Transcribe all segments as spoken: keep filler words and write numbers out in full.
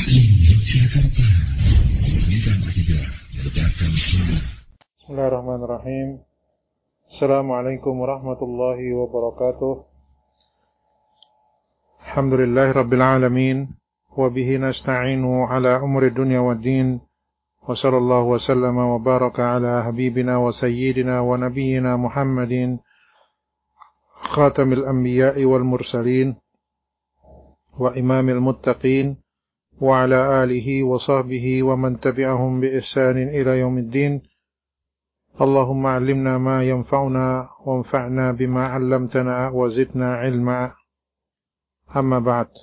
Muslim Yogyakarta, memurnikan akidah, menebarkan sunnah. Bismillahirrahmanirrahim. Assalamualaikum warahmatullahi wabarakatuh. Alhamdulillahi rabbil alamin, wa bihi nasta'inu ala umri dunya waddin, wa sallallahu wa sallama wa baraka ala habibina wa sayyidina wa nabiyyina Muhammadin khatamil anbiya'i wal mursalin wa imamil muttaqin wa ala alihi wa sahbihi wa man tabi'ahum bi ihsanin ila yaumiddin. Allahumma 'allimna ma yanfa'una wanfa'na bima 'allamtana wa zidna 'ilma. Amma ba'd.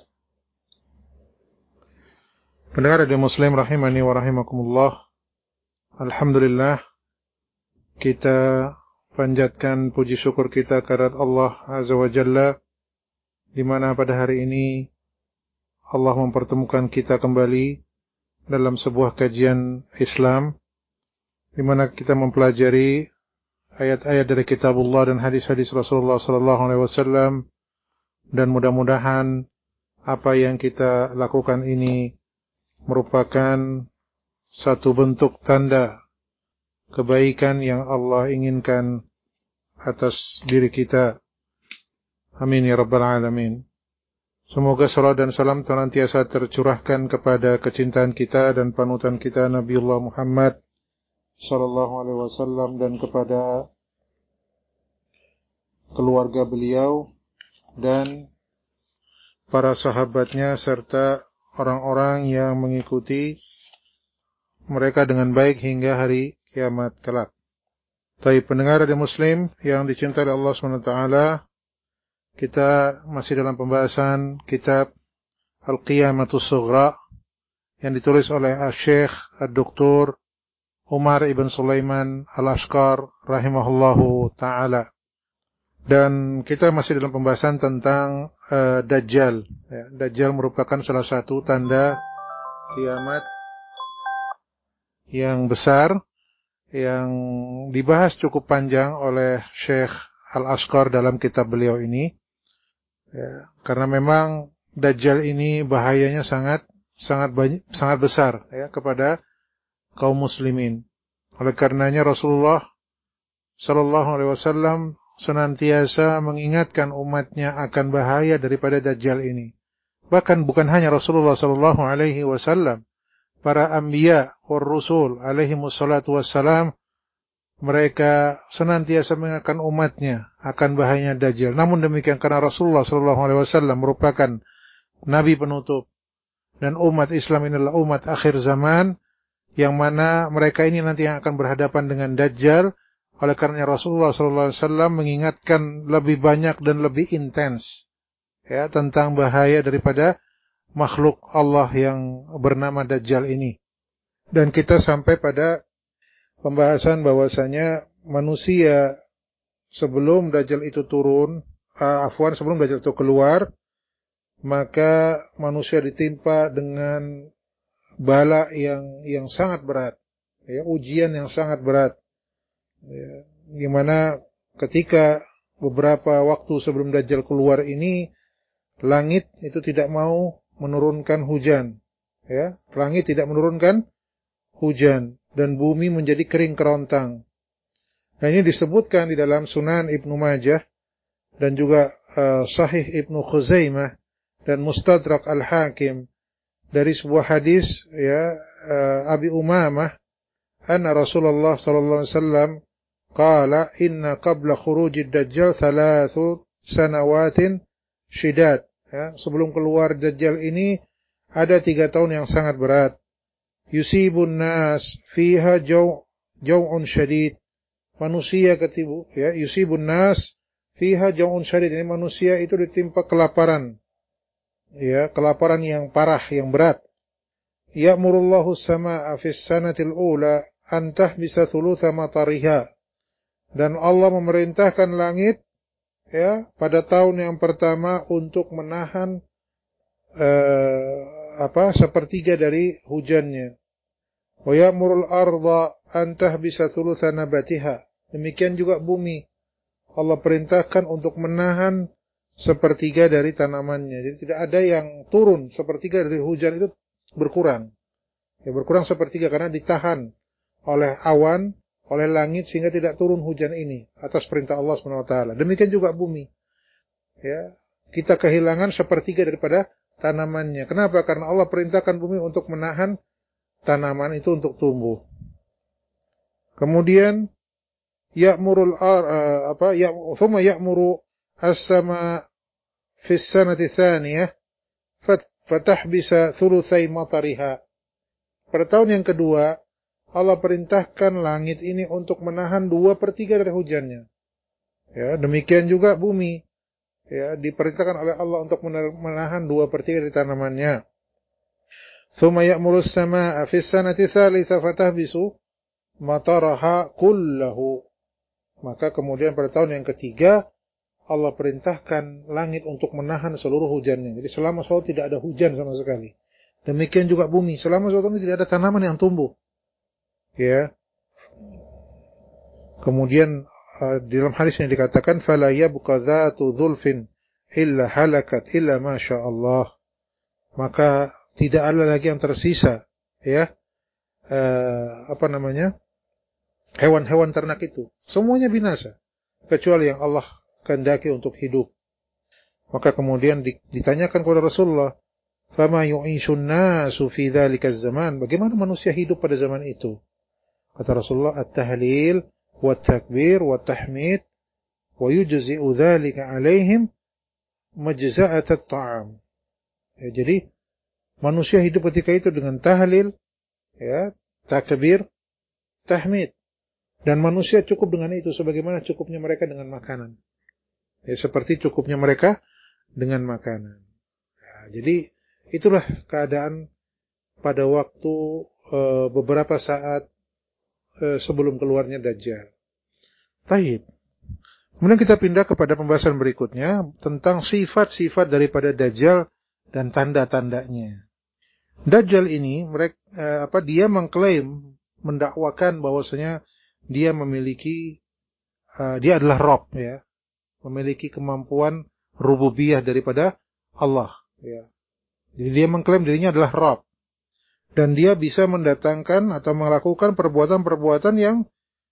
Pendengar radio Muslim rahimani wa rahimakumullah. Alhamdulillah, kita panjatkan puji syukur kita kepada Allah Azza wa Jalla, di mana pada hari ini Allah mempertemukan kita kembali dalam sebuah kajian Islam, di mana kita mempelajari ayat-ayat dari kitabullah dan hadis-hadis Rasulullah sallallahu alaihi wasallam, dan mudah-mudahan apa yang kita lakukan ini merupakan satu bentuk tanda kebaikan yang Allah inginkan atas diri kita. Amin ya rabbal alamin. Semoga salat dan salam senantiasa tercurahkan kepada kecintaan kita dan panutan kita Nabiullah Muhammad sallallahu alaihi wasallam, dan kepada keluarga beliau dan para sahabatnya serta orang-orang yang mengikuti mereka dengan baik hingga hari kiamat kelak. Baik pendengar radio Muslim yang dicintai Allah subhanahu wa taala, kita masih dalam pembahasan kitab Al-Qiyamatus Sughra yang ditulis oleh Syekh Ad-Doktor Umar ibn Sulaiman Al-Ashqar rahimahullahu ta'ala. Dan kita masih dalam pembahasan tentang uh, Dajjal. Ya, Dajjal merupakan salah satu tanda kiamat yang besar yang dibahas cukup panjang oleh Syekh Al-Ashqar dalam kitab beliau ini. Ya, karena memang Dajjal ini bahayanya sangat sangat banyak, sangat besar ya kepada kaum muslimin. Oleh karenanya Rasulullah sallallahu alaihi wasallam senantiasa mengingatkan umatnya akan bahaya daripada Dajjal ini. Bahkan bukan hanya Rasulullah sallallahu alaihi wasallam, para anbiya war rusul alaihi wassalatu wassalam, mereka senantiasa mengingatkan umatnya akan bahayanya Dajjal. Namun demikian, karena Rasulullah sallallahu alaihi wasallam merupakan nabi penutup dan umat Islam ini adalah umat akhir zaman, yang mana mereka ini nanti yang akan berhadapan dengan Dajjal. Oleh karena Rasulullah sallallahu alaihi wasallam mengingatkan lebih banyak dan lebih intens ya tentang bahaya daripada makhluk Allah yang bernama Dajjal ini. Dan kita sampai pada pembahasan bahwasanya manusia sebelum Dajjal itu turun, uh, afwan sebelum Dajjal itu keluar, maka manusia ditimpa dengan bala yang yang sangat berat, ya, ujian yang sangat berat. Ya, gimana ketika beberapa waktu sebelum Dajjal keluar ini, langit itu tidak mau menurunkan hujan, ya, langit tidak menurunkan hujan dan bumi menjadi kering kerontang. Nah, ini disebutkan di dalam Sunan Ibnu Majah dan juga uh, Sahih Ibnu Khuzaimah dan Mustadrak Al-Hakim dari sebuah hadis ya uh, Abi Umamah anna Rasulullah sallallahu alaihi wasallam qala inna qabla khurujid dajjal thalathu sanawatin syidad. Ya, sebelum keluar Dajjal ini ada tiga tahun yang sangat berat. Yusibun nas fiha jaw' jaw'un syadid. Manusia ketibu ya yusibun nas fiha jaw'un syadid. Ini manusia itu ditimpa kelaparan. Ya, kelaparan yang parah, yang berat. Ya'murullahu as-samaa'a fis sanatil ula an tahbisa thulutha matariha. Dan Allah memerintahkan langit ya pada tahun yang pertama untuk menahan eh, apa sepertiga dari hujannya. Wa ya'murul arda an tahbisa thulutha nabatiha. Demikian juga bumi, Allah perintahkan untuk menahan sepertiga dari tanamannya. Jadi tidak ada yang turun sepertiga dari hujan itu berkurang. Ya, berkurang sepertiga karena ditahan oleh awan, oleh langit sehingga tidak turun hujan ini atas perintah Allah Subhanahu wa taala. Demikian juga bumi. Ya, kita kehilangan sepertiga daripada tanamannya. Kenapa? Karena Allah perintahkan bumi untuk menahan tanaman itu untuk tumbuh. Kemudian ya'murul uh, apa ya thumma ya'muru as-sama fi as-sanati tsaniyah fatahbisa thulutsai matariha. Pada tahun yang kedua Allah perintahkan langit ini untuk menahan dua per tiga dari hujannya. Ya, demikian juga bumi. Ya, diperintahkan oleh Allah untuk menahan dua per tiga dari tanamannya. Tsumma ya'muru as-samaa'a fi as-sanati tsalitsa fatahbisu mataraha kullahu. Maka kemudian pada tahun yang ketiga Allah perintahkan langit untuk menahan seluruh hujannya. Jadi selama suatu tidak ada hujan sama sekali. Demikian juga bumi, selama suatu ini tidak ada tanaman yang tumbuh. Ya. Kemudian uh, di dalam hadis ini dikatakan fala yabqa dzatu dzulfin illa halakat illa ma syaa Allah. Maka tidak ada lagi yang tersisa, ya. Uh, apa namanya? Hewan-hewan ternak itu semuanya binasa kecuali yang Allah kehendaki untuk hidup. Maka kemudian ditanyakan kepada Rasulullah, "Fama yu'ishun nasu fi dzalika zaman?" Bagaimana manusia hidup pada zaman itu? Kata Rasulullah, "At-tahlil wa at-takbir wa at-tahmid wa yujzi'u dzalika 'alaihim majza'at at-ta'am." Ya, jadi manusia hidup ketika itu dengan tahlil, ya, takbir, tahmid. Dan manusia cukup dengan itu sebagaimana cukupnya mereka dengan makanan. Ya, seperti cukupnya mereka dengan makanan. Ya, jadi itulah keadaan pada waktu e, beberapa saat e, sebelum keluarnya Dajjal. Taib. Kemudian kita pindah kepada pembahasan berikutnya tentang sifat-sifat daripada Dajjal dan tanda-tandanya. Dajjal ini mereka e, apa dia mengklaim mendakwakan bahwasanya dia memiliki uh, dia adalah Rabb, ya, memiliki kemampuan rububiyah daripada Allah, ya. Jadi dia mengklaim dirinya adalah Rabb dan dia bisa mendatangkan atau melakukan perbuatan-perbuatan yang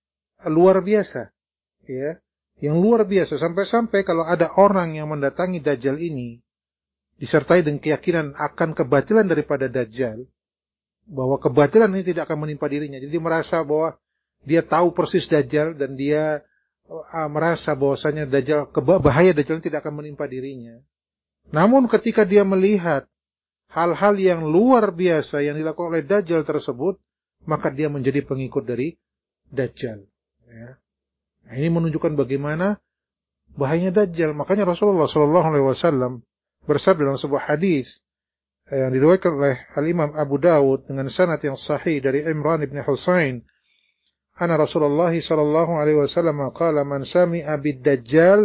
luar biasa, ya, yang luar biasa sampai-sampai kalau ada orang yang mendatangi Dajjal ini disertai dengan keyakinan akan kebatilan daripada Dajjal, bahwa kebatilan ini tidak akan menimpa dirinya. Jadi merasa bahwa dia tahu persis Dajjal dan dia uh, merasa bahwasanya Dajjal bahaya Dajjal tidak akan menimpa dirinya. Namun ketika dia melihat hal-hal yang luar biasa yang dilakukan oleh Dajjal tersebut, maka dia menjadi pengikut dari Dajjal. Ya. Nah, ini menunjukkan bagaimana bahayanya Dajjal. Makanya Rasulullah Shallallahu Alaihi Wasallam bersabda dalam sebuah hadis yang diriwayatkan oleh Al-Imam Abu Dawud dengan sanad yang sahih dari Imran bin Husain. Anna Rasulullah sallallahu alaihi wasallam qala man sami'a bid-dajjal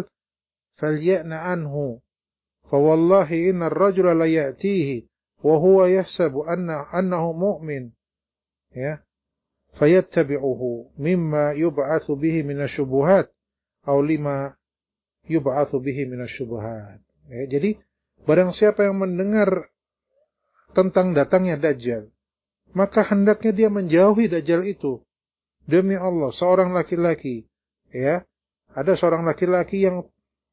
falya'na anhu fa wallahi inna ar-rajula la ya'tihi wa huwa yahsabu anna annahu mu'min, ya, fayattabi'uhu mimma yub'atsu bihi minasy-syubuhat aw lima yub'atsu bihi minasy-syubuhat. Ya, jadi barang siapa yang mendengar tentang datangnya Dajjal, maka hendaknya dia menjauhi Dajjal itu. Demi Allah, seorang laki-laki, ya, ada seorang laki-laki yang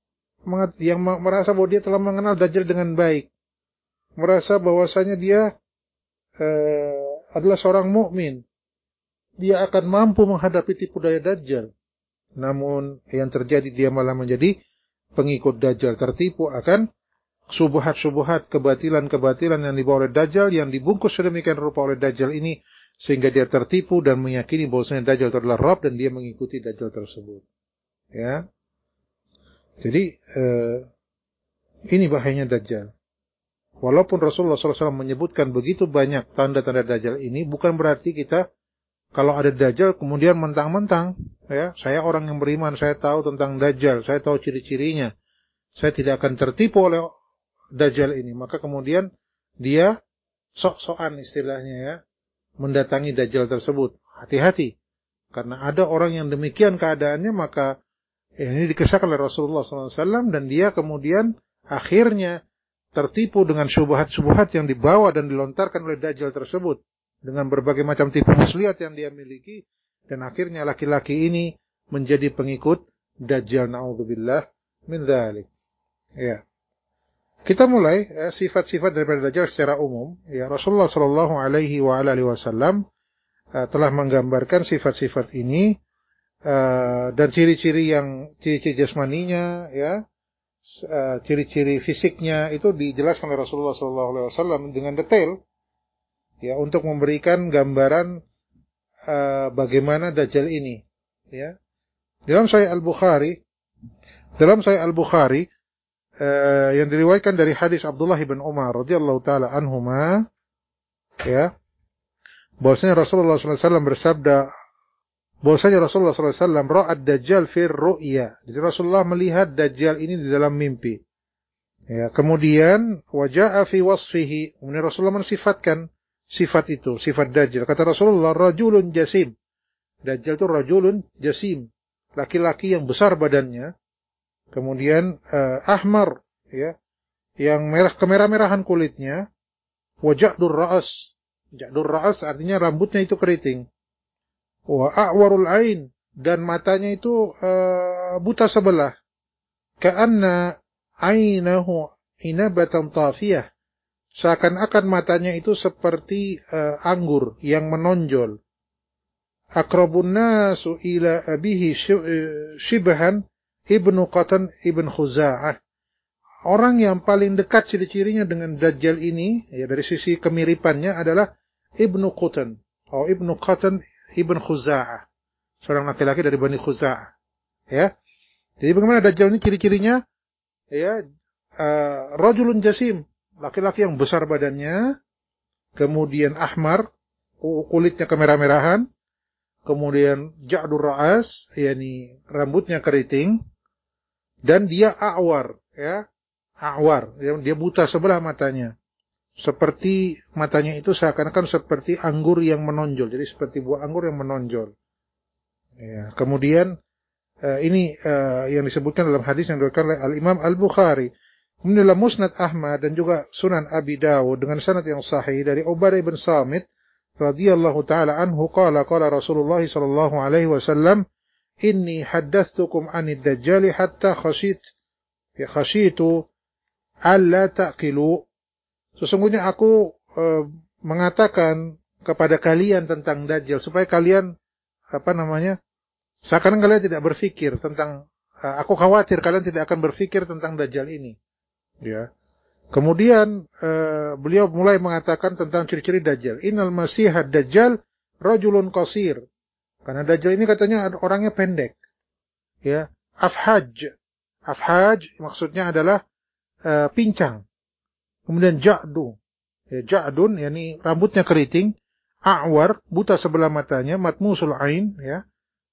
yang merasa bahwa dia telah mengenal Dajjal dengan baik, merasa bahwasanya dia eh, adalah seorang mukmin, dia akan mampu menghadapi tipu daya Dajjal. Namun yang terjadi dia malah menjadi pengikut Dajjal, tertipu akan subuhat-subuhat, kebatilan-kebatilan yang dibawa oleh Dajjal, yang dibungkus sedemikian rupa oleh Dajjal ini, sehingga dia tertipu dan meyakini bahwasanya Dajjal itu adalah Rabb dan dia mengikuti Dajjal tersebut. Ya. Jadi eh, ini bahayanya Dajjal. Walaupun Rasulullah shallallahu alaihi wasallam menyebutkan begitu banyak tanda-tanda Dajjal ini, bukan berarti kita kalau ada Dajjal kemudian mentang-mentang, ya, saya orang yang beriman, saya tahu tentang Dajjal, saya tahu ciri-cirinya, saya tidak akan tertipu oleh Dajjal ini. Maka kemudian dia sok-sokan istilahnya, ya, mendatangi Dajjal tersebut. Hati-hati, karena ada orang yang demikian keadaannya, maka ya, ini dikisahkan oleh Rasulullah shallallahu alaihi wasallam dan dia kemudian akhirnya tertipu dengan syubhat-syubhat yang dibawa dan dilontarkan oleh Dajjal tersebut, dengan berbagai macam tipu muslihat yang dia miliki, dan akhirnya laki-laki ini menjadi pengikut Dajjal. Na'udzubillah min dzalik. Ya. Kita mulai ya, sifat-sifat daripada Dajjal secara umum. Ya, Rasulullah sallallahu alaihi wa alihi wasallam uh, telah menggambarkan sifat-sifat ini uh, dan ciri-ciri yang ciri-ciri jasmaninya, ya, uh, ciri-ciri fisiknya itu dijelaskan oleh Rasulullah sallallahu alaihi wasallam dengan detail, ya, untuk memberikan gambaran uh, bagaimana Dajjal ini. Ya, dalam Sahih Al-Bukhari, dalam Sahih Al-Bukhari Uh, yang diriwayatkan dari hadis Abdullah bin Umar radhiyallahu taala anhuma, ya, bahwasanya Rasulullah sallallahu alaihi wasallam bersabda, bahwasanya Rasulullah sallallahu alaihi wasallam ra'ad Dajjal fir ru'ya. Jadi Rasulullah melihat Dajjal ini di dalam mimpi. Ya, kemudian waja'a fi wasfihi, kemudian Rasulullah mensifatkan sifat itu, sifat Dajjal. Kata Rasulullah, rajulun jasim. Dajjal itu rajulun jasim, laki-laki yang besar badannya. Kemudian uh, ahmar, ya, yang merah kemerah-merahan kulitnya. Waja'dur ra'as. Ja'dur ra'as artinya rambutnya itu keriting. Wa a'warul ain, dan matanya itu uh, buta sebelah. Ka'anna ainahu inabatan tafiyah. Seakan-akan matanya itu seperti uh, anggur yang menonjol. Aqrabun nasu ila abihi shibhan Ibnu Qatan Ibn Khuza'ah. Orang yang paling dekat ciri-cirinya dengan Dajjal ini, ya, dari sisi kemiripannya adalah Ibnu Qatan atau Ibnu Qatan Ibn Khuza'ah, seorang laki-laki dari Bani Khuza'ah. Ya. Jadi bagaimana Dajjal ini ciri-cirinya? Ya, uh, rajulun jasim, laki-laki yang besar badannya, kemudian ahmar, kulitnya kemerah-merahan, kemudian ja'dur ra'as, yakni rambutnya keriting, dan dia a'war, ya, a'war, dia buta sebelah matanya, seperti matanya itu seakan-akan seperti anggur yang menonjol, jadi seperti buah anggur yang menonjol. Ya, kemudian uh, ini uh, yang disebutkan dalam hadis yang diriwayatkan oleh Al-Imam Al-Bukhari, kemudian dalam Musnad Ahmad dan juga Sunan Abi Dawud dengan sanad yang sahih dari Ubadah bin Samit radhiyallahu taala anhu, qala qala Rasulullah sallallahu alaihi wasallam, inni haddathtukum 'anid dajjal hatta khashit ya khashitu alla taqilu. Sesungguhnya aku e, mengatakan kepada kalian tentang Dajjal supaya kalian apa namanya? Seakan kalian tidak berpikir tentang e, aku khawatir kalian tidak akan berpikir tentang Dajjal ini. Ya. Kemudian e, beliau mulai mengatakan tentang ciri-ciri Dajjal. Innal masihad Dajjal rajulun qasir. Karena Dajjal ini katanya orangnya pendek. Ya, afhaj. Afhaj maksudnya adalah uh, pincang. Kemudian ja'du. Ya, ja'dun yakni rambutnya keriting, a'war, buta sebelah matanya, matmusul ain, ya.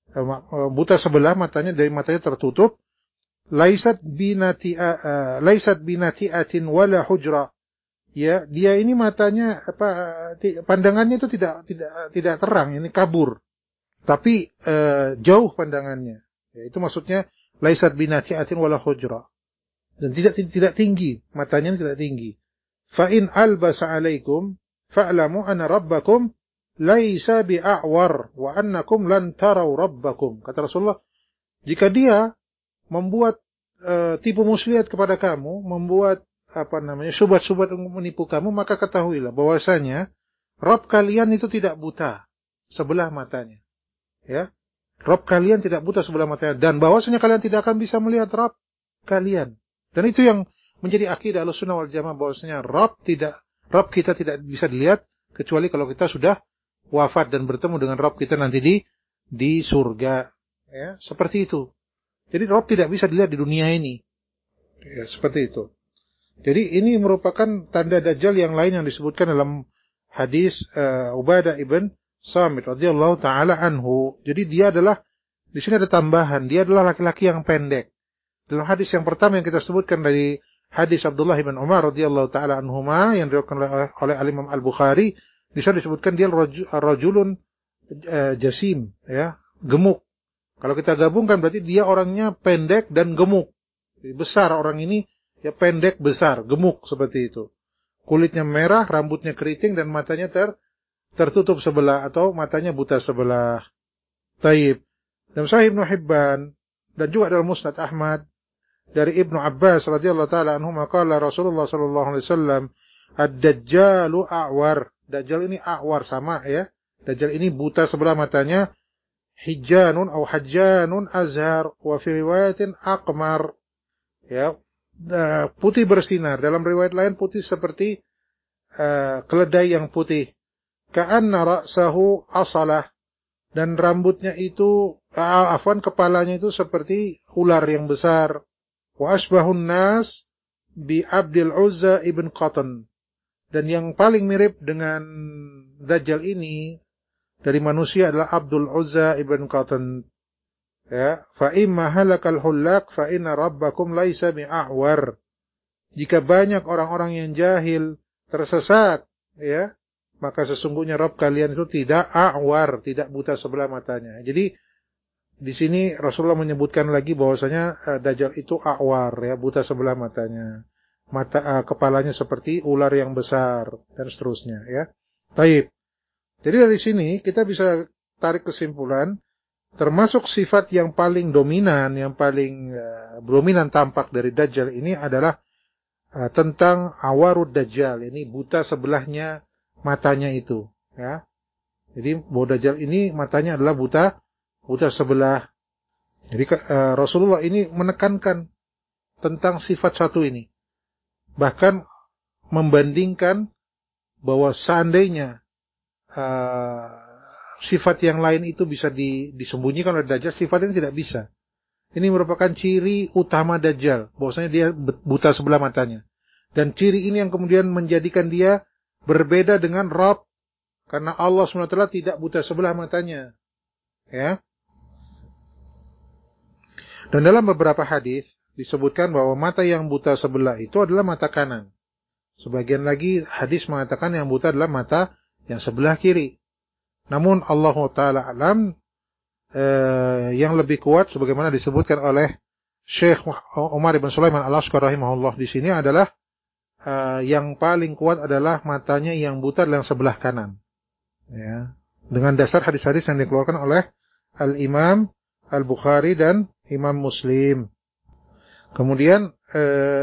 Uh, buta sebelah matanya, dari matanya tertutup. Laisat binati'a uh, laisat binati'atin wala hujra. Ya, dia ini matanya apa pandangannya itu tidak tidak tidak terang, ini kabur. Tapi uh, jauh pandangannya. Ya, itu maksudnya laisat binati'atin wala hujra. Dan tidak tidak tinggi, matanya tidak tinggi. Fa in albasa 'alaikum fa'lamu anna rabbakum laisa bi'a'war wa annakum lan tarau rabbakum. Kata Rasulullah, jika dia membuat uh, tipu muslihat kepada kamu, membuat apa namanya syubhat-syubhat untuk menipu kamu, maka ketahuilah bahwasanya Rabb kalian itu tidak buta sebelah matanya. Ya, Rabb kalian tidak buta sebelah matanya, dan bahwasanya kalian tidak akan bisa melihat Rabb kalian. Dan itu yang menjadi akidah Ahlussunnah wal Jamaah, bahwasanya Rabb tidak Rabb kita tidak bisa dilihat kecuali kalau kita sudah wafat dan bertemu dengan Rabb kita nanti di di surga. Ya, seperti itu. Jadi Rabb tidak bisa dilihat di dunia ini. Ya, seperti itu. Jadi ini merupakan tanda Dajjal yang lain yang disebutkan dalam hadis uh, Ubadah ibn Samit radhiyallahu taala anhu. Jadi dia adalah, di sini ada tambahan, dia adalah laki-laki yang pendek. Dalam hadis yang pertama yang kita sebutkan dari hadis Abdullah bin Umar radhiyallahu taala anhuma yang diriwayatkan oleh, oleh Al-Imam Al-Bukhari, di sana disebutkan dia rajulun uh, jasim, ya, gemuk. Kalau kita gabungkan berarti dia orangnya pendek dan gemuk. Jadi besar orang ini, ya pendek, besar, gemuk seperti itu. Kulitnya merah, rambutnya keriting dan matanya ter tertutup sebelah atau matanya buta sebelah. Taib. Dan Sahih Ibnu Hibban dan juga dalam Musnad Ahmad dari Ibnu Abbas radhiyallahu taala anhu qala Rasulullah sallallahu alaihi wasallam ad-dajjalu a'war. Dajjal ini a'war sama ya. Dajjal ini buta sebelah matanya, hijanun atau hajjanun azhar wa fi riwayatin aqmar. Ya, putih bersinar. Dalam riwayat lain putih seperti uh, keledai yang putih. Ka'anna ra'sahu asalah. Dan rambutnya itu, uh, afwan kepalanya itu seperti ular yang besar. Wa asbahun nas bi Abdul Uzza ibn Qatan. Dan yang paling mirip dengan Dajjal ini dari manusia adalah Abdul Uzza ibn Qatan. Ya, fa imma halakal hullaq fa inna rabbakum laisa bi'awar. Jika banyak orang-orang yang jahil tersesat, ya, maka sesungguhnya Rabb kalian itu tidak a'war, tidak buta sebelah matanya. Jadi di sini Rasulullah menyebutkan lagi bahwasanya uh, Dajjal itu a'war, ya, buta sebelah matanya. Mata uh, kepalanya seperti ular yang besar dan seterusnya, ya. Taib. Jadi dari sini kita bisa tarik kesimpulan termasuk sifat yang paling dominan, yang paling uh, dominan tampak dari Dajjal ini adalah uh, tentang awarud Dajjal. Ini buta sebelahnya matanya itu, ya. Jadi bahwa Dajjal ini matanya adalah buta, buta sebelah. Jadi uh, Rasulullah ini menekankan tentang sifat satu ini. Bahkan membandingkan bahwa seandainya uh, sifat yang lain itu bisa di, disembunyikan oleh Dajjal, sifat ini tidak bisa. Ini merupakan ciri utama Dajjal, bahwasanya dia buta sebelah matanya. Dan ciri ini yang kemudian menjadikan dia berbeda dengan Rabb, karena Allah subhanahu wa taala tidak buta sebelah matanya. Ya. Dan dalam beberapa hadis disebutkan bahwa mata yang buta sebelah itu adalah mata kanan. Sebagian lagi hadis mengatakan yang buta adalah mata yang sebelah kiri. Namun Allah Ta'ala alam eh, yang lebih kuat sebagaimana disebutkan oleh Syekh Umar bin Sulaiman Al-Ashqar rahimahullah di sini adalah Uh, yang paling kuat adalah matanya yang buta yang sebelah kanan. Ya. Dengan dasar hadis-hadis yang dikeluarkan oleh Al-Imam Al-Bukhari dan Imam Muslim. Kemudian uh,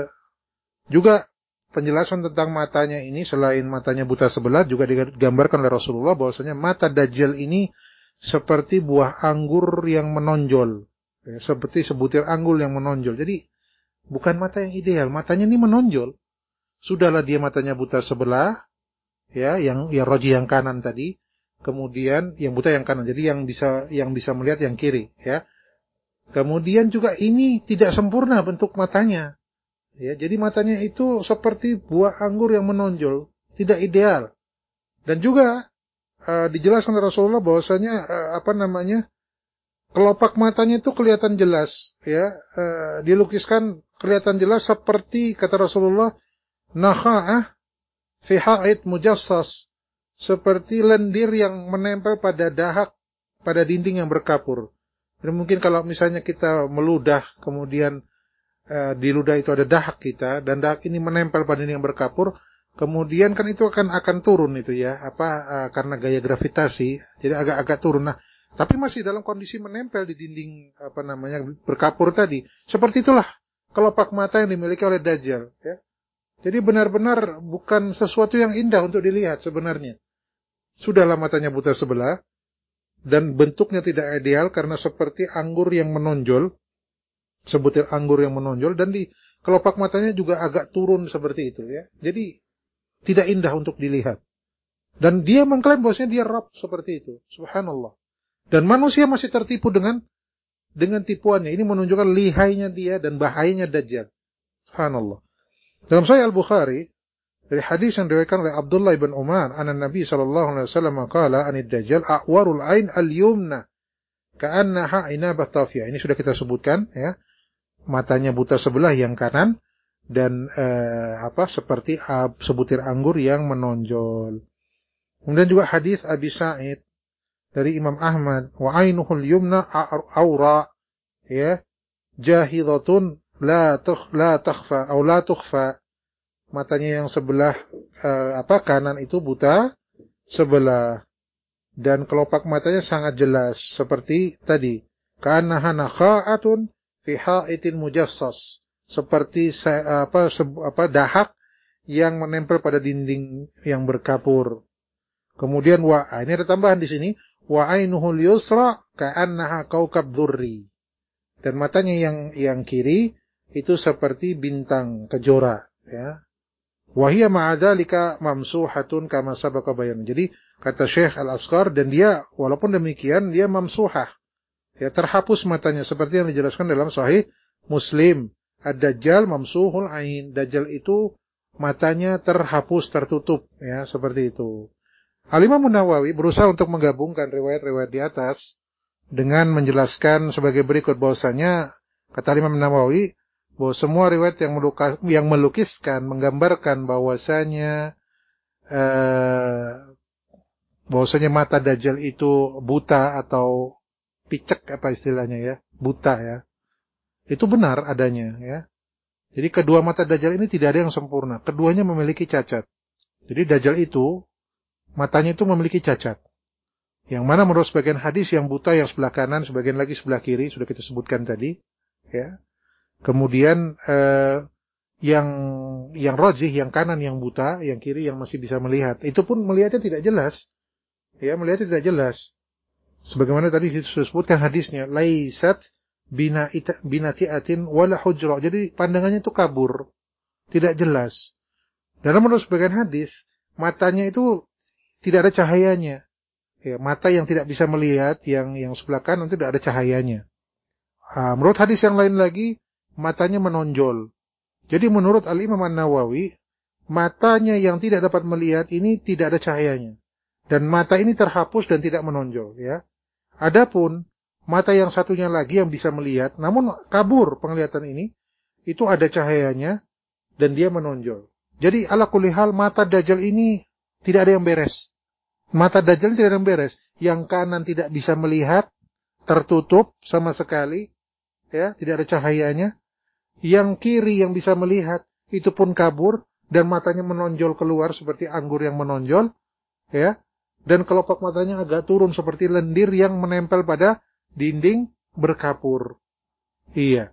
juga penjelasan tentang matanya ini selain matanya buta sebelah juga digambarkan oleh Rasulullah bahwasanya mata Dajjal ini seperti buah anggur yang menonjol. Ya, seperti sebutir anggur yang menonjol. Jadi bukan mata yang ideal, matanya ini menonjol. Sudahlah dia matanya buta sebelah, ya, yang yang roji yang kanan tadi, kemudian yang buta yang kanan, jadi yang bisa yang bisa melihat yang kiri, ya. Kemudian juga ini tidak sempurna bentuk matanya, ya. Jadi matanya itu seperti buah anggur yang menonjol, tidak ideal. Dan juga uh, dijelaskan oleh Rasulullah bahwasanya uh, apa namanya kelopak matanya itu kelihatan jelas, ya, uh, dilukiskan kelihatan jelas seperti kata Rasulullah. Nakha'ah fi ha'id mujassas, seperti lendir yang menempel pada dahak, pada dinding yang berkapur. Dan mungkin kalau misalnya kita meludah, kemudian uh, di ludah itu ada dahak kita, dan dahak ini menempel pada dinding yang berkapur, kemudian kan itu akan akan turun itu ya, apa uh, karena gaya gravitasi, jadi agak-agak turun. Nah, tapi masih dalam kondisi menempel di dinding apa namanya berkapur tadi. Seperti itulah kelopak mata yang dimiliki oleh Dajjal, ya. Jadi benar-benar bukan sesuatu yang indah untuk dilihat sebenarnya. Sudahlah matanya buta sebelah, dan bentuknya tidak ideal karena seperti anggur yang menonjol, sebutir anggur yang menonjol, dan di kelopak matanya juga agak turun seperti itu, ya. Jadi tidak indah untuk dilihat. Dan dia mengklaim bahwasanya dia Rabb seperti itu. Subhanallah. Dan manusia masih tertipu dengan dengan tipuannya. Ini menunjukkan lihainya dia dan bahayanya Dajjal. Subhanallah. Dalam Sahih Al-Bukhari dari hadis yang diriwayatkan oleh Abdullah bin Umar, anna Nabi sallallahu alaihi wasallam qala anid Dajjal a'warul ain al-yumna ka'annaha inabah tafiyah. Ini sudah kita sebutkan, ya. Matanya buta sebelah yang kanan dan eh, apa seperti uh, sebutir anggur yang menonjol. Kemudian juga hadis Abi Sa'id dari Imam Ahmad, wa ainuhul yumna awra, ya, jahidatun la tukh la takhfa atau la tukhfa. Matanya yang sebelah uh, apa kanan itu buta sebelah, dan kelopak matanya sangat jelas seperti tadi. Ka'annaha nakha'atun fi ha'itin mujassas. Seperti apa apa dahak yang menempel pada dinding yang berkapur. Kemudian wa, ini ada tambahan di sini, wa ainuhul yusra ka'annaha kaukab dzurri. Dan matanya yang yang kiri itu seperti bintang kejora, ya. Wa hiya ma'adzalika mamsuhatun kama sabaqa bayan. Jadi kata Syekh Al-Asqar, dan dia walaupun demikian dia mamsuhah. Ya, terhapus matanya seperti yang dijelaskan dalam Sahih Muslim. Ad-Dajjal mamsuhul ain. Dajjal itu matanya terhapus, tertutup, ya, seperti itu. Al-Imam Nawawi berusaha untuk menggabungkan riwayat-riwayat di atas dengan menjelaskan sebagai berikut bahwasanya kata Imam Nawawi bahwa semua riwayat yang melukis, yang melukiskan, menggambarkan bahwasanya eh, bahwasanya mata Dajjal itu buta atau picek apa istilahnya ya, buta ya. Itu benar adanya ya. Jadi kedua mata Dajjal ini tidak ada yang sempurna, keduanya memiliki cacat. Jadi Dajjal itu matanya itu memiliki cacat. Yang mana menurut sebagian hadis yang buta yang sebelah kanan, sebagian lagi sebelah kiri, sudah kita sebutkan tadi ya. Kemudian eh, yang yang rajih, yang kanan yang buta, yang kiri yang masih bisa melihat. Itu pun melihatnya tidak jelas. Ya, melihatnya tidak jelas. Sebagaimana tadi disebutkan hadisnya, laisat binati'atin wala hujra. Jadi pandangannya itu kabur, tidak jelas. Dalam menurut sebagian hadis, matanya itu tidak ada cahayanya. Ya, mata yang tidak bisa melihat, yang yang sebelah kanan tidak ada cahayanya. Nah, menurut hadis yang lain lagi, matanya menonjol. Jadi menurut Al-Imam An-Nawawi, matanya yang tidak dapat melihat ini tidak ada cahayanya. Dan mata ini terhapus dan tidak menonjol, ya. Adapun mata yang satunya lagi yang bisa melihat, namun kabur penglihatan ini, itu ada cahayanya dan dia menonjol. Jadi ala kulli hal mata Dajjal ini tidak ada yang beres. Mata Dajjal tidak ada yang beres. Yang kanan tidak bisa melihat, tertutup sama sekali, ya, tidak ada cahayanya. Yang kiri yang bisa melihat itu pun kabur dan matanya menonjol keluar seperti anggur yang menonjol, ya. Dan kelopak matanya agak turun seperti lendir yang menempel pada dinding berkapur. Iya.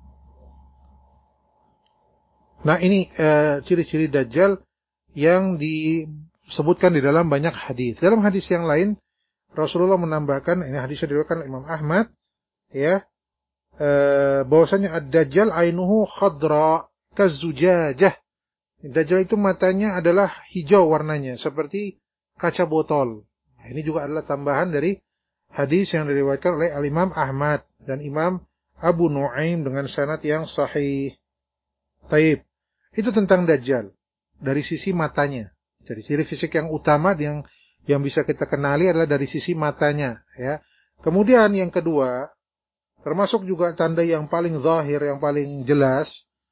Nah, ini uh, ciri-ciri Dajjal yang disebutkan di dalam banyak hadis. Dalam hadis yang lain Rasulullah menambahkan, ini hadis yang diriwayatkan oleh Imam Ahmad, ya. Uh, bahwasanya ad-Dajjal ainuhu khadra kazujajah. Dajjal itu matanya adalah hijau warnanya seperti kaca botol. Nah, ini juga adalah tambahan dari hadis yang diriwayatkan oleh Al-Imam Ahmad dan Imam Abu Nu'aim dengan sanad yang sahih. Taib. Itu tentang Dajjal dari sisi matanya. Jadi ciri fisik yang utama yang yang bisa kita kenali adalah dari sisi matanya, ya. Kemudian yang kedua, termasuk juga tanda yang paling zahir, yang paling jelas,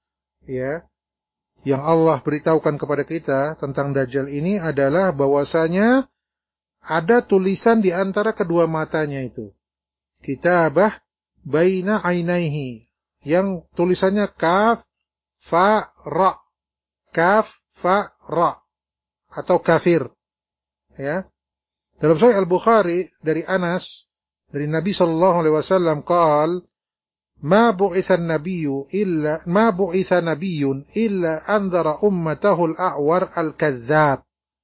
ya, yang Allah beritahukan kepada kita tentang Dajjal ini adalah bahwasanya ada tulisan di antara kedua matanya itu. Kitabah baina ainaihi. Yang tulisannya kaf, fa, ra. Kaf, fa, ra. Atau kafir. Ya. Dalam Sahih Al-Bukhari dari Anas, dari Nabi sallallahu alaihi wasallam qaal, Ma bu'itha nabiyyu illa ma bu'itha nabiyyun illa anzara ummatahu al-a'war al-kadzdzab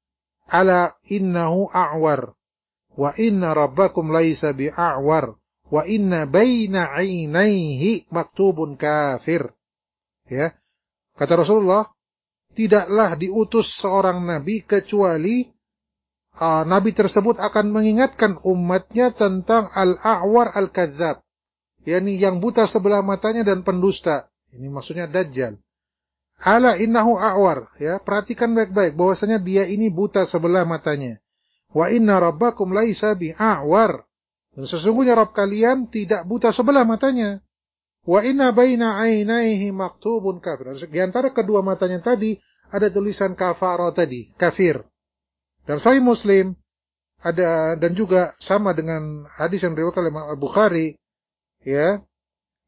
ala innahu a'war wa inna rabbakum laysa bi'a'war wa inna baina 'ainaihi maktubun kafir. Ya. Kata Rasulullah, tidaklah diutus seorang nabi kecuali uh, nabi tersebut akan mengingatkan umatnya tentang al-a'war al-kadzdzab, yakni yang buta sebelah matanya dan pendusta. Ini maksudnya Dajjal. Ala innahu a'war, ya, perhatikan baik-baik bahwasanya dia ini buta sebelah matanya. Wa inna rabbakum laisa bi'a'war. Dan sesungguhnya Rabb kalian tidak buta sebelah matanya. Wa inna baina 'ainaihi maktubun kafir. Di antara kedua matanya tadi ada tulisan kafara tadi, kafir. Dan Sahih Muslim ada, dan juga sama dengan hadis yang diriwayatkan oleh Al-Bukhari, ya,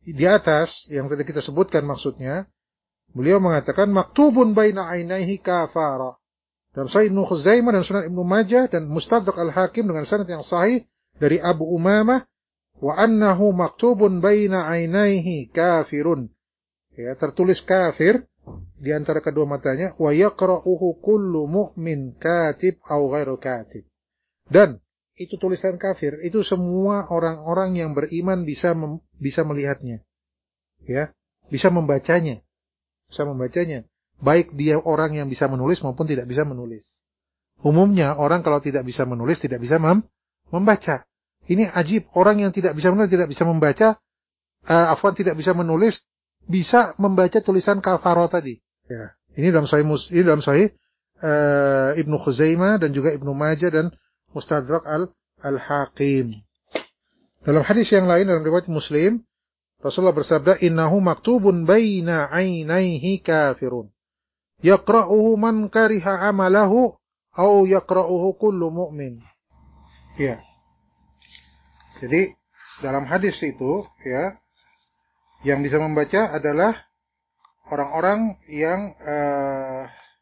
di atas yang tadi kita sebutkan maksudnya, beliau mengatakan maktubun baina ainaihi kafara. Dalam Sahih Ibnu Khuzaimah dan Sunan Ibnu Majah dan Mustadrak Al-Hakim dengan sanad yang sahih dari Abu Umamah, wa annahu maktubun baina ainaihi kafirun. Ya, tertulis kafir di antara kedua matanya, wa yaqra'uhu kullu mu'min katib au ghairu katib. Dan itu tulisan kafir, itu semua orang-orang yang beriman bisa mem, bisa melihatnya. Ya, bisa membacanya. Bisa membacanya. Baik dia orang yang bisa menulis maupun tidak bisa menulis. Umumnya orang kalau tidak bisa menulis tidak bisa mem membaca. Ini ajib, orang yang tidak bisa menulis tidak bisa membaca, uh, afwan tidak bisa menulis bisa membaca tulisan kafaro tadi. Ya, ini dalam Sahih Mus, ini dalam Sahih uh, Ibnu Khuzaimah dan juga Ibnu Majah dan Mustadrak Al Al-Hakim. Dalam hadis yang lain dalam riwayat Muslim, Rasulullah bersabda, "Innahu maktubun baina ainaihi kafirun. Yaqra'uhu man kariha amalahu au yaqra'uhu kullu mu'min." Ya. Jadi dalam hadis itu ya, yang bisa membaca adalah orang-orang yang uh,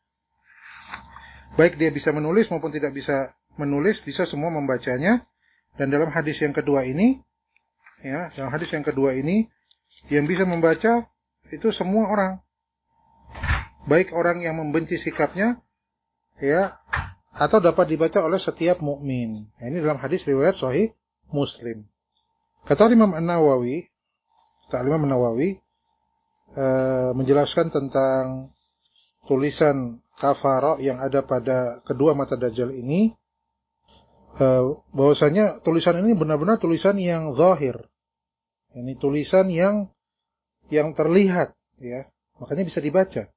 baik dia bisa menulis maupun tidak bisa menulis, bisa semua membacanya. Dan dalam hadis yang kedua ini, ya, dalam hadis yang kedua ini, yang bisa membaca itu semua orang, baik orang yang membenci sikapnya, ya, atau dapat dibaca oleh setiap mukmin. Nah, ini dalam hadis riwayat Sahih Muslim. Kata Imam An-Nawawi, kata Imam An-Nawawi uh, menjelaskan tentang tulisan kafara yang ada pada kedua mata Dajjal ini, uh, bahwasanya tulisan ini benar-benar tulisan yang zahir. Ini tulisan yang yang terlihat, ya, makanya bisa dibaca.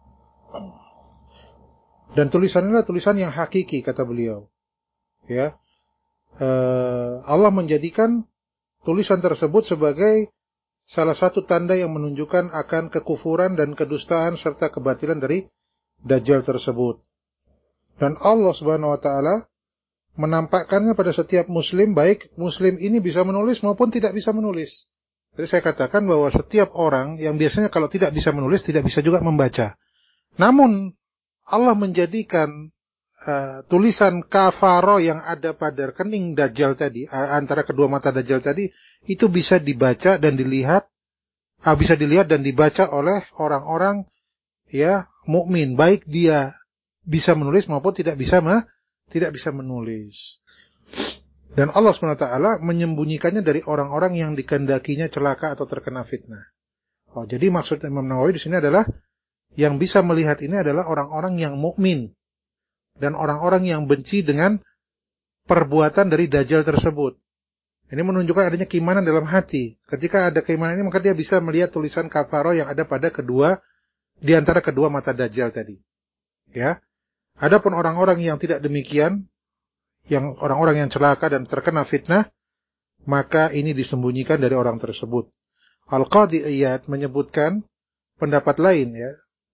Dan tulisan ini adalah tulisan yang hakiki, kata beliau. Ya, uh, Allah menjadikan tulisan tersebut sebagai salah satu tanda yang menunjukkan akan kekufuran dan kedustaan serta kebatilan dari Dajjal tersebut. Dan Allah Subhanahu wa taala menampakkannya pada setiap muslim, baik muslim ini bisa menulis maupun tidak bisa menulis. Jadi saya katakan bahwa setiap orang yang biasanya kalau tidak bisa menulis tidak bisa juga membaca. Namun Allah menjadikan uh, tulisan kafaro yang ada pada rekening Dajjal tadi, uh, antara kedua mata Dajjal tadi, itu bisa dibaca dan dilihat, uh, bisa dilihat dan dibaca oleh orang-orang ya mukmin, baik dia bisa menulis maupun tidak bisa ma, tidak bisa menulis. Dan Allah subhanahu wa taala menyembunyikannya dari orang-orang yang dikehendakinya celaka atau terkena fitnah. Oh, jadi maksud Imam Nawawi di sini adalah yang bisa melihat ini adalah orang-orang yang mukmin dan orang-orang yang benci dengan perbuatan dari Dajjal tersebut. Ini menunjukkan adanya keimanan dalam hati. Ketika ada keimanan ini, maka dia bisa melihat tulisan kafaro yang ada pada kedua di antara kedua mata Dajjal tadi. Ya. Adapun orang-orang yang tidak demikian, yang orang-orang yang celaka dan terkena fitnah, maka ini disembunyikan dari orang tersebut. Al-Qadhi Iyad menyebutkan pendapat lain, ya.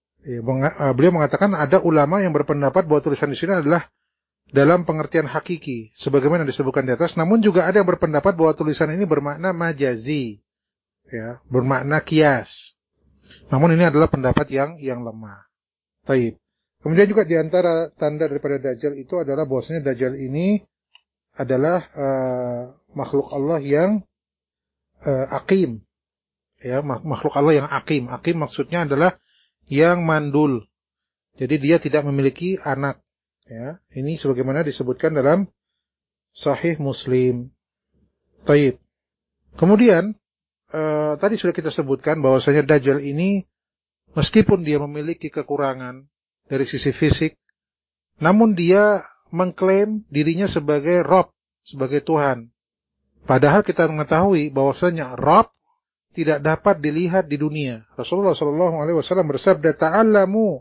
Beliau mengatakan ada ulama yang berpendapat bahwa tulisan di sini adalah dalam pengertian hakiki, sebagaimana disebutkan di atas. Namun juga ada yang berpendapat bahwa tulisan ini bermakna majazi, ya, bermakna kias. Namun ini adalah pendapat yang yang lemah. Taib. Kemudian juga di antara tanda daripada Dajjal itu adalah bahwasanya Dajjal ini adalah uh, makhluk Allah yang uh, aqim. Ya, makhluk Allah yang aqim. Aqim maksudnya adalah yang mandul. Jadi dia tidak memiliki anak. Ya, ini sebagaimana disebutkan dalam Sahih Muslim. Taib. Kemudian uh, tadi sudah kita sebutkan bahwasanya Dajjal ini meskipun dia memiliki kekurangan dari sisi fisik, namun dia mengklaim dirinya sebagai Rabb, sebagai Tuhan. Padahal kita mengetahui bahwasanya Rabb tidak dapat dilihat di dunia. Rasulullah sallallahu alaihi wasallam bersabda, "Ta'allamu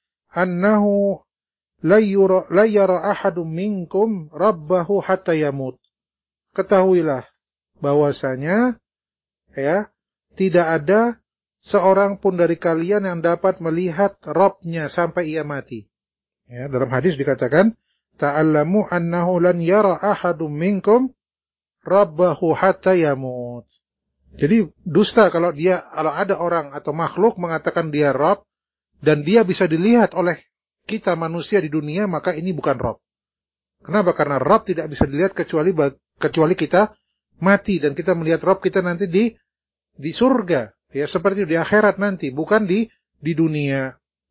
annahu la yara la yara ahadun minkum rabbahu hatta yamut." Ketahuilah bahwasanya ya, tidak ada seorang pun dari kalian yang dapat melihat Rabb-nya sampai ia mati. Ya, dalam hadis dikatakan, "Ta'allamu annahu lan yara ahadun minkum rabbahu hatta yamut." Jadi dusta kalau dia kalau ada orang atau makhluk mengatakan dia Rabb dan dia bisa dilihat oleh kita manusia di dunia, maka ini bukan Rabb. Kenapa? Karena Rabb tidak bisa dilihat kecuali kecuali kita mati dan kita melihat Rabb kita nanti di di surga, ya seperti di akhirat nanti, bukan di di dunia.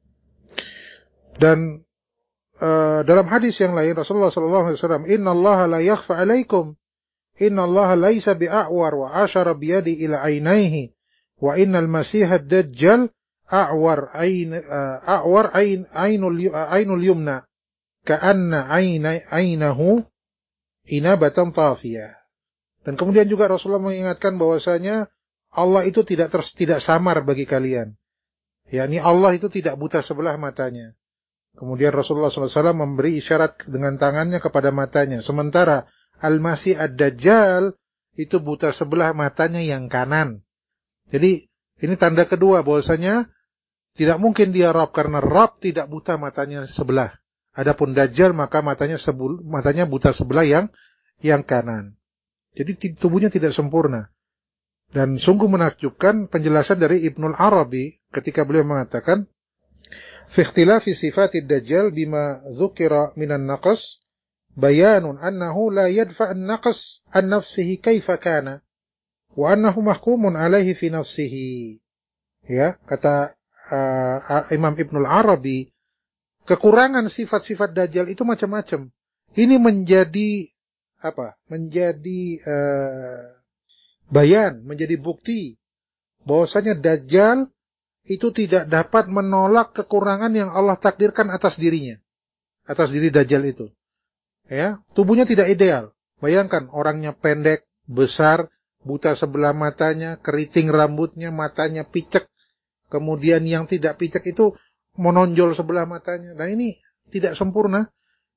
Dan uh, dalam hadis yang lain Rasulullah sallallahu alaihi wasallam, "Innallaha la yakhfa 'alaikum. Innallaha laisa bi'a'war wa asyara biyadi ila 'ainaihi wa innal masiha ad-dajjal a'war 'ain a'war 'ain 'ainul 'ainul yumna ka'anna 'ainahu inabatan tafiyah." Dan kemudian juga Rasulullah mengingatkan bahwasanya Allah itu tidak ter, tidak samar bagi kalian. yakni Allah itu tidak buta sebelah matanya. Kemudian Rasulullah sallallahu alaihi wasallam memberi isyarat dengan tangannya kepada matanya. Sementara Al-Masih Ad-Dajjal itu buta sebelah matanya yang kanan. Jadi ini tanda kedua bahwasanya tidak mungkin dia Rabb karena Rabb tidak buta matanya sebelah. Adapun Dajjal maka matanya sebul, matanya buta sebelah yang yang kanan. Jadi tubuhnya tidak sempurna. Dan sungguh menakjubkan penjelasan dari Ibnul Arabi ketika beliau mengatakan fi ikhtilafi sifatid Dajjal bima dzukira minan naqs bayanun annahu la yadfa an-naqs an nafsihi kaifa kana wa annahu mahkumun alaihi fi nafsihi. Ya, kata uh, Imam Ibnul Arabi, kekurangan sifat-sifat Dajjal itu macam-macam. Ini menjadi apa? Menjadi uh, bayan, menjadi bukti bahwasanya Dajjal itu tidak dapat menolak kekurangan yang Allah takdirkan atas dirinya, atas diri Dajjal itu. Ya, tubuhnya tidak ideal. Bayangkan orangnya pendek, besar, buta sebelah matanya, keriting rambutnya, matanya picek. Kemudian yang tidak picek itu menonjol sebelah matanya. Dan ini tidak sempurna.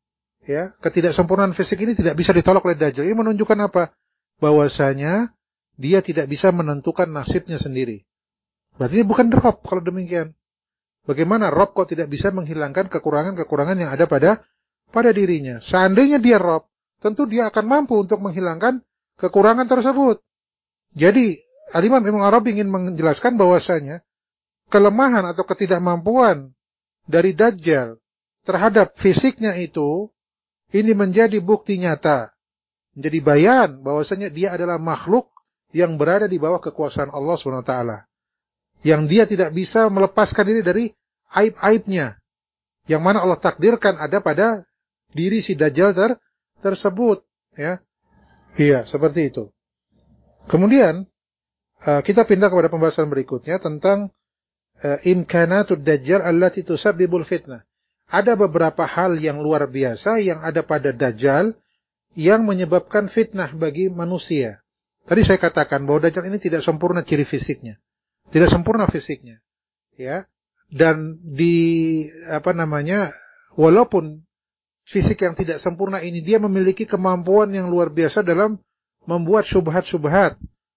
Ya, ketidaksempurnaan fisik ini tidak bisa ditolak oleh Dajjal. Ini menunjukkan apa? Bahwasanya dia tidak bisa menentukan nasibnya sendiri. Berarti ini bukan Rabb kalau demikian. Bagaimana Rabb kok tidak bisa menghilangkan kekurangan-kekurangan yang ada pada pada dirinya? Seandainya dia Rabb, tentu dia akan mampu untuk menghilangkan kekurangan tersebut. Jadi, Al-Imam Ibnu Arabi ingin menjelaskan bahwasanya kelemahan atau ketidakmampuan dari Dajjal terhadap fisiknya itu ini menjadi bukti nyata, menjadi bayan bahwasanya dia adalah makhluk yang berada di bawah kekuasaan Allah subhanahu wa taala. Yang dia tidak bisa melepaskan diri dari aib-aibnya. Yang mana Allah takdirkan ada pada diri si Dajjal ter tersebut. Ya, iya, seperti itu. Kemudian, uh, kita pindah kepada pembahasan berikutnya tentang uh, imkanatud Dajjal allati tusabbibul fitnah. Ada beberapa hal yang luar biasa yang ada pada Dajjal yang menyebabkan fitnah bagi manusia. Tadi saya katakan bahwa Dajjal ini tidak sempurna ciri fisiknya. Tidak sempurna fisiknya. Ya. Dan di apa namanya, walaupun fisik yang tidak sempurna ini dia memiliki kemampuan yang luar biasa dalam membuat syubhat-syubhat.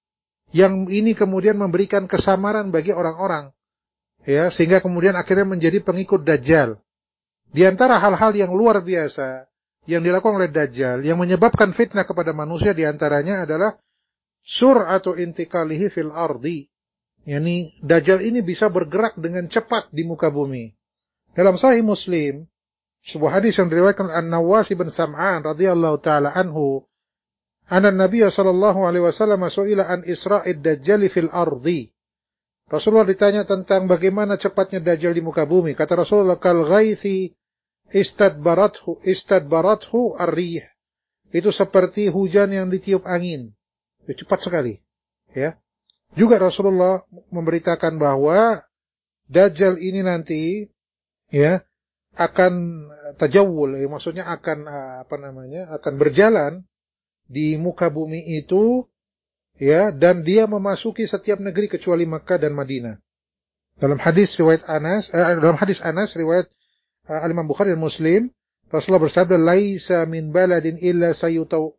Yang ini kemudian memberikan kesamaran bagi orang-orang. Ya, sehingga kemudian akhirnya menjadi pengikut Dajjal. Di antara hal-hal yang luar biasa yang dilakukan oleh Dajjal yang menyebabkan fitnah kepada manusia di antaranya adalah sur'atu intikalihi fil ardi. Yani Dajjal ini bisa bergerak dengan cepat di muka bumi. Dalam Sahih Muslim, sebuah hadis yang diriwayatkan An-Nawas bin Sam'an radhiyallahu taala anhu, anna Nabiy sallallahu alaihi wasallam su'ila an Isra'id Dajjal fil ardi. Rasulullah ditanya tentang bagaimana cepatnya Dajjal di muka bumi. Kata Rasulullah, kal ghaithi istadbarathu istadbarathu ar-rih. Itu seperti hujan yang ditiup angin. Itu cepat sekali. Ya. Juga Rasulullah memberitakan bahwa Dajjal ini nanti ya akan tajawul, ya, maksudnya akan apa namanya? akan berjalan di muka bumi itu ya, dan dia memasuki setiap negeri kecuali Makkah dan Madinah. Dalam hadis riwayat Anas, eh, dalam hadis Anas riwayat uh, Al-Imam Bukhari dan Muslim, Rasulullah bersabda, "Laisa min baladin illa sayutau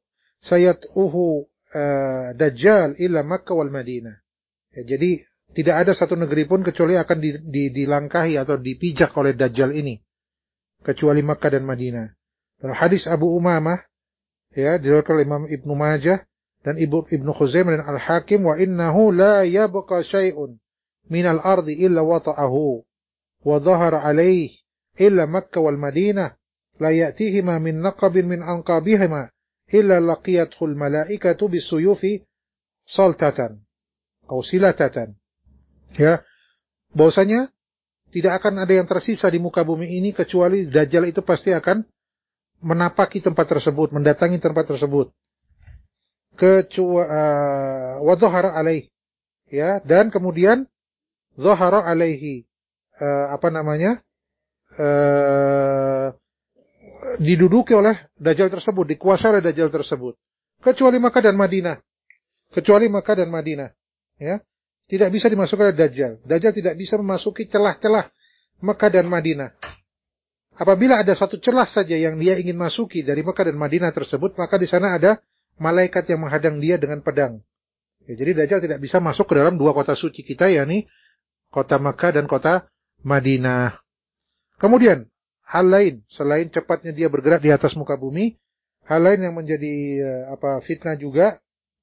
sayatuhu uh, Dajjal illa Makkah wal Madinah." Ya, jadi tidak ada satu negeri pun kecuali akan di, di, dilangkahi atau dipijak oleh Dajjal ini, kecuali Makkah dan Madinah. Dalam hadis Abu Umamah, ya, diriwayatkan oleh Imam Ibnu Majah dan Ibnu Ibnu Khuzaimah dan Al-Hakim, wa innahu la yabqa syai'un minal ardi illa wata'ahu wa dhahara alaihi illa Makkah wal Madinah la ya'tihima min naqabin min anqabihima illa laqiyathul malaikatu bisuyufi saltatan atau silatatan. Ya, bahwasanya tidak akan ada yang tersisa di muka bumi ini kecuali Dajjal itu pasti akan menapaki tempat tersebut, mendatangi tempat tersebut. Kecuali uh, wa dhahara alaihi, ya, dan kemudian dhahara alaihi uh, apa namanya? Uh, diduduki oleh Dajjal tersebut, dikuasai oleh Dajjal tersebut. Kecuali Makkah dan Madinah. Kecuali Makkah dan Madinah, ya. Tidak bisa dimasukkan oleh Dajjal. Dajjal tidak bisa memasuki celah-celah Makkah dan Madinah. Apabila ada satu celah saja yang dia ingin masuki dari Makkah dan Madinah tersebut, maka di sana ada malaikat yang menghadang dia dengan pedang. Ya, jadi Dajjal tidak bisa masuk ke dalam dua kota suci kita, yakni kota Makkah dan kota Madinah. Kemudian, hal lain selain cepatnya dia bergerak di atas muka bumi, hal lain yang menjadi apa fitnah juga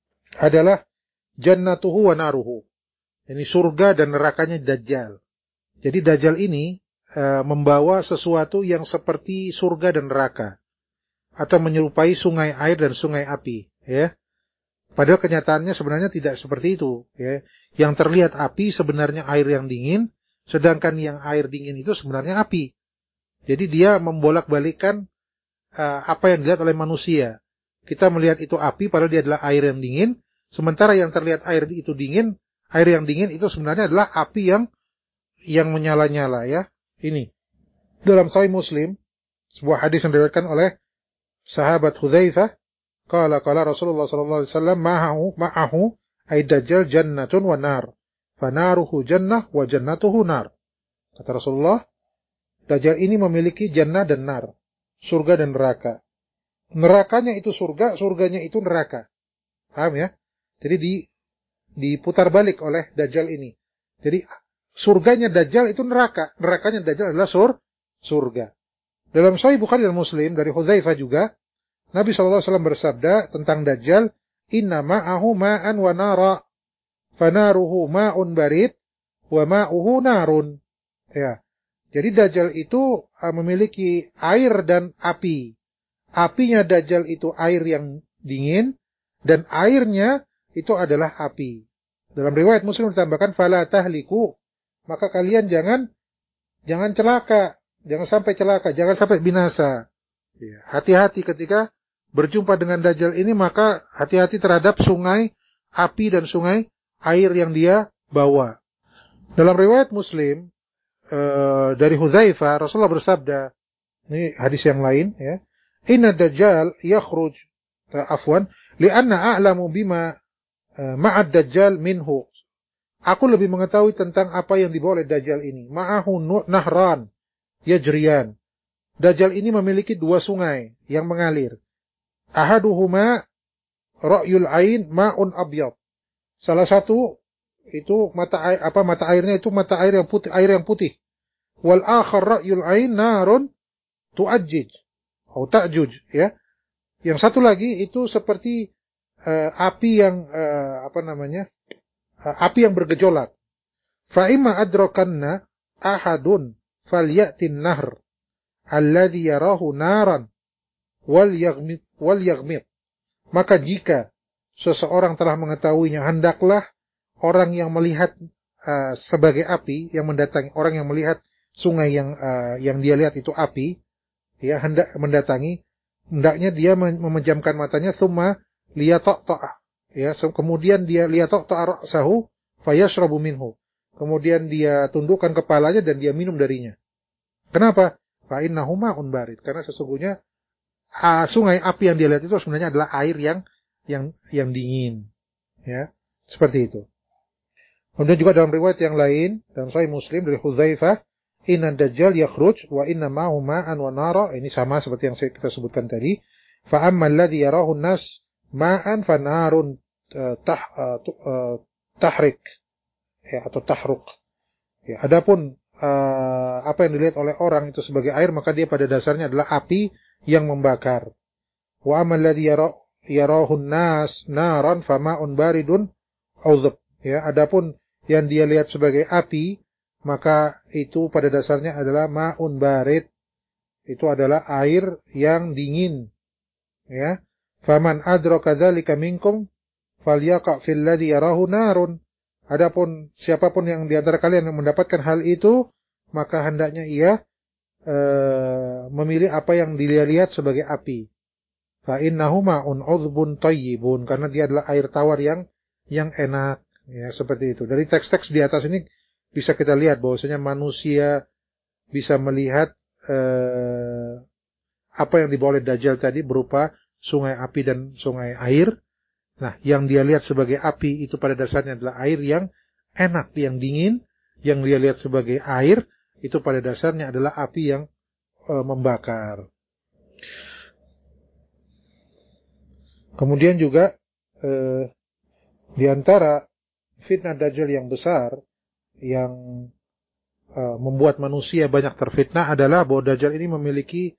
adalah jannatuhu wa naruhu. Ini surga dan nerakanya Dajjal. Jadi Dajjal ini e, membawa sesuatu yang seperti surga dan neraka, atau menyerupai sungai air dan sungai api, ya. Padahal kenyataannya sebenarnya tidak seperti itu, ya. Yang terlihat api sebenarnya air yang dingin, sedangkan yang air dingin itu sebenarnya api. Jadi dia membolak-balikkan e, apa yang dilihat oleh manusia. Kita melihat itu api padahal dia adalah air yang dingin, sementara yang terlihat air itu dingin, air yang dingin itu sebenarnya adalah api yang yang menyala-nyala, ya. Ini dalam Sahih Muslim, sebuah hadis yang diriwayatkan oleh sahabat Hudzaifah, qala qala Rasulullah sallallahu alaihi wasallam ma'ahu ma'ahu ay dajjal jannatun wa nar, fanaruhu jannah wa jannatuhu nar. Kata Rasulullah, Dajjal ini memiliki jannah dan nar, surga dan neraka. Nerakanya itu surga, surganya itu neraka. Paham ya? Jadi di diputar balik oleh Dajjal ini. Jadi surganya Dajjal itu neraka, nerakanya Dajjal adalah sur surga. Dalam Sahih Bukhari dan Muslim dari Hudzaifah juga, Nabi shallallahu alaihi wasallam bersabda tentang Dajjal, inna ma'ahu ma'an wa nara, fanaruhu ma'un barid, wa ma'uhu narun. Ya. Jadi Dajjal itu memiliki air dan api. Apinya Dajjal itu air yang dingin, dan airnya itu adalah api. Dalam riwayat Muslim ditambahkan fala tahliku, maka kalian jangan jangan celaka, jangan sampai celaka, jangan sampai binasa. Ya, hati-hati ketika berjumpa dengan Dajjal ini, maka hati-hati terhadap sungai api dan sungai air yang dia bawa. Dalam riwayat Muslim uh, dari Hudzaifah, Rasulullah bersabda, ini hadis yang lain, ya, inna Dajjal yakhruj uh, afwan li'anna a'lamu bima ma'ad Dajjal minhu. Aku lebih mengetahui tentang apa yang dibawa oleh Dajjal ini. Ma'ahu nahran yajriyan. Dajjal ini memiliki dua sungai yang mengalir. Ahaduhuma ra'yul ain ma'un abyad. Salah satu itu mata air, apa mata airnya itu mata air yang putih, air yang putih. Wal akhar ra'yul ain narun tu'ajjij atau ta'juj, ya. Yang satu lagi itu seperti Uh, api yang uh, apa namanya uh, api yang bergejolak. Fa imma adrakanna ahadun falyatin nahr alladhi yarahu naran wal yaghmit wal yaghmit. Maka jika seseorang telah mengetahuinya, hendaklah orang yang melihat uh, sebagai api yang mendatangi, orang yang melihat sungai yang uh, yang dia lihat itu api, ya, hendak mendatangi, hendaknya dia memejamkan matanya, summa liyataqta', ya, kemudian dia liyataqta' ra'sahu fayashrabu minhu, kemudian dia tundukkan kepalanya dan dia minum darinya. Kenapa? Fa innahu ma'un barid, karena sesungguhnya ah, sungai api yang dia lihat itu sebenarnya adalah air yang yang yang dingin, ya, seperti itu. Kemudian juga dalam riwayat yang lain dalam Sahih Muslim dari Hudzaifah, inna Dajjal yakhruj wa inna ma'ahu ma'an wa nara, ini sama seperti yang saya kita sebutkan tadi. Fa ammal ladzi yarahu an-nas ma'an fanarun tah, uh, tahrik, ya, atau tahruk. Ya, adapun uh, apa yang dilihat oleh orang itu sebagai air, maka dia pada dasarnya adalah api yang membakar. Wa amal ladzi yarahun nas naran fama'un baridun udhub. Ya, adapun yang dia lihat sebagai api, maka itu pada dasarnya adalah ma'un barid. Itu adalah air yang dingin. Ya. Faman adraka dzalika minkum falyaqa fil ladzi yarahu narun. Adapun siapapun yang di antara kalian yang mendapatkan hal itu, maka hendaknya ia uh, memilih apa yang dia lihat sebagai api. Fa innahu ma'un udhbun thayyibun, karena dia adalah air tawar yang yang enak, ya seperti itu. Dari teks-teks di atas ini bisa kita lihat bahwasanya manusia bisa melihat eh, apa yang dibawa oleh Dajjal tadi berupa sungai api dan sungai air. Nah, yang dia lihat sebagai api itu pada dasarnya adalah air yang enak, yang dingin. Yang dia lihat sebagai air itu pada dasarnya adalah api yang eh, membakar. Kemudian juga eh, di antara fitnah Dajjal yang besar yang uh, membuat manusia banyak terfitnah adalah bahwa Dajjal ini memiliki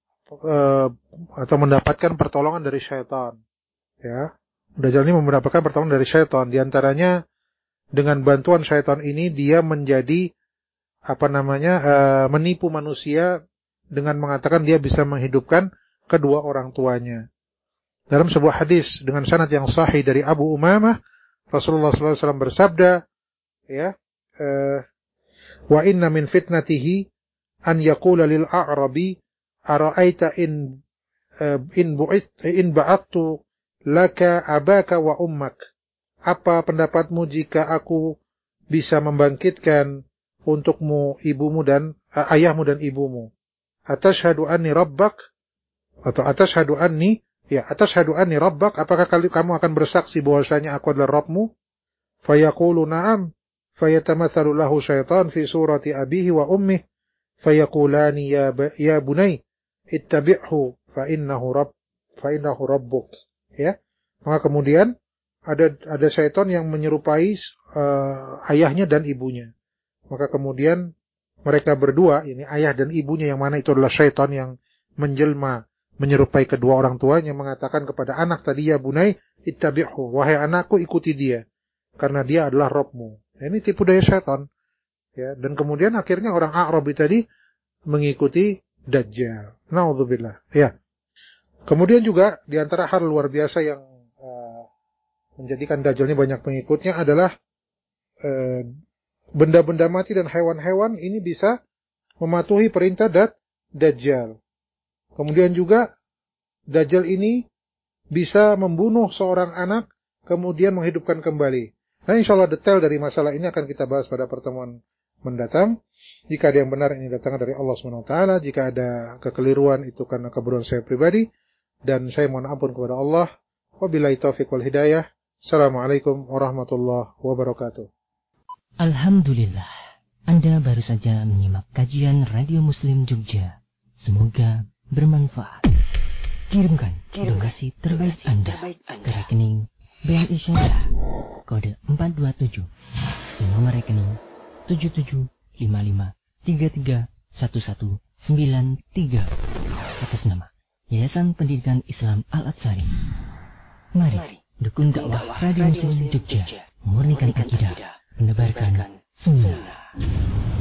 uh, atau mendapatkan pertolongan dari syaitan. Ya, Dajjal ini mendapatkan pertolongan dari syaitan. Di antaranya dengan bantuan syaitan ini dia menjadi apa namanya uh, menipu manusia dengan mengatakan dia bisa menghidupkan kedua orang tuanya. Dalam sebuah hadis dengan sanad yang sahih dari Abu Umamah, Rasulullah sallallahu alaihi wasallam bersabda, ya, uh, wa inna min fitnatihi an yaqula lil a'rabi ara'aita in uh, in bu'ith in ba'attu laka abaka wa ummak. Apa pendapatmu jika aku bisa membangkitkan untukmu ibumu dan uh, ayahmu dan ibumu? Atashhadu anni rabbak atau atashhadu anni Ya, atashhadu anni rabbak, apakah kamu akan bersaksi bahwasanya aku adalah Rabbmu? Fayaqulu na'am, fayatamathalu lahu syaitan fi surati abihi wa ummih, fayaqulani ya ya bunay, ittabi'hu fa innahu rabb fa innahu rabbuk. Ya. Maka kemudian ada ada syaitan yang menyerupai uh, ayahnya dan ibunya. Maka kemudian mereka berdua, ini ayah dan ibunya yang mana itu adalah syaitan yang menjelma menyerupai kedua orang tuanya, mengatakan kepada anak tadi, ya bunai ittabi'hu, wahai anakku ikuti dia karena dia adalah Rabbmu. Nah, ini tipu daya syaitan. Ya, dan kemudian akhirnya orang A'rabi tadi mengikuti Dajjal. Na'udzubillah. Ya. Kemudian juga di antara hal luar biasa yang uh, menjadikan Dajjal ini banyak pengikutnya adalah uh, benda-benda mati dan hewan-hewan ini bisa mematuhi perintah dat Dajjal. Kemudian juga Dajjal ini bisa membunuh seorang anak kemudian menghidupkan kembali. Nah, insyaallah detail dari masalah ini akan kita bahas pada pertemuan mendatang. Jika ada yang benar ini datang dari Allah subhanahu wa taala, jika ada kekeliruan itu karena kebodohan saya pribadi dan saya mohon ampun kepada Allah. Wabillahi taufiq wal hidayah. Assalamualaikum warahmatullahi wabarakatuh. Alhamdulillah, Anda baru saja menyimak kajian Radio Muslim Jogja. Semoga bermanfaat. Kirimkan donasi terbaik Anda ke rekening B N I Syariah kode empat dua tujuh dan nomor rekening tujuh tujuh lima lima tiga tiga satu satu sembilan tiga atas nama Yayasan Pendidikan Islam Al-Atsari. Mari dukung dakwah Radio Muslim Jogja, murnikan akidah, menebarkan sunnah.